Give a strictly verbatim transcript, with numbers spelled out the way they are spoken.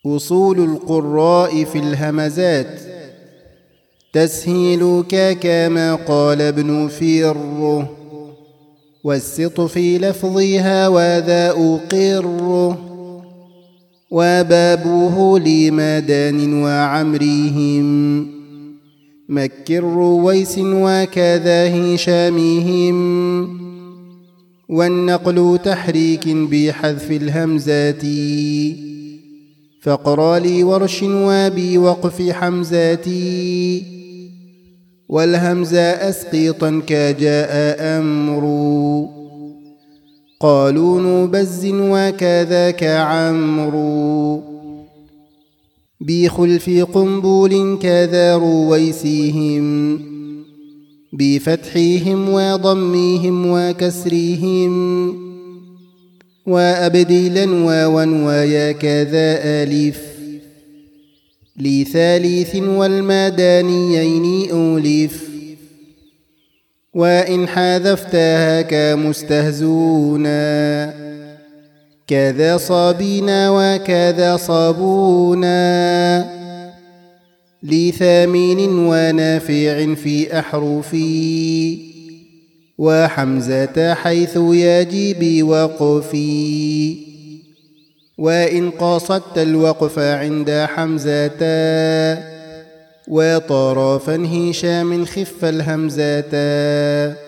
أصول القراء في الهمزات. تسهيلك كما قال ابن فيره، والسط في لفظها وذا أقره، وبابه لمدان وعمرهم، مكر رويس وكذا هشامهم، والنقل تحريك بحذف الهمزات، فاقرأ لي ورش وبوقف حمزاتي، والهمزة أسقيطا كجاء أمر، قالوا نبز وكذاك عمرو، بخلف قنبول كذا رويسيهم، بفتحهم وضميهم وكسرهم، وأبدلا واوا ويا كذا ألف، لثالث والمدانيين أولف، وإن حذفتها كمستهزونا، كذا صابينا وكذا صابونا، لثامن ونافع في أحرفي، وحمزة حيث يجب وقفي، وإن قصدت الوقف عند حمزة، وطرفا هشام خف الهمزة.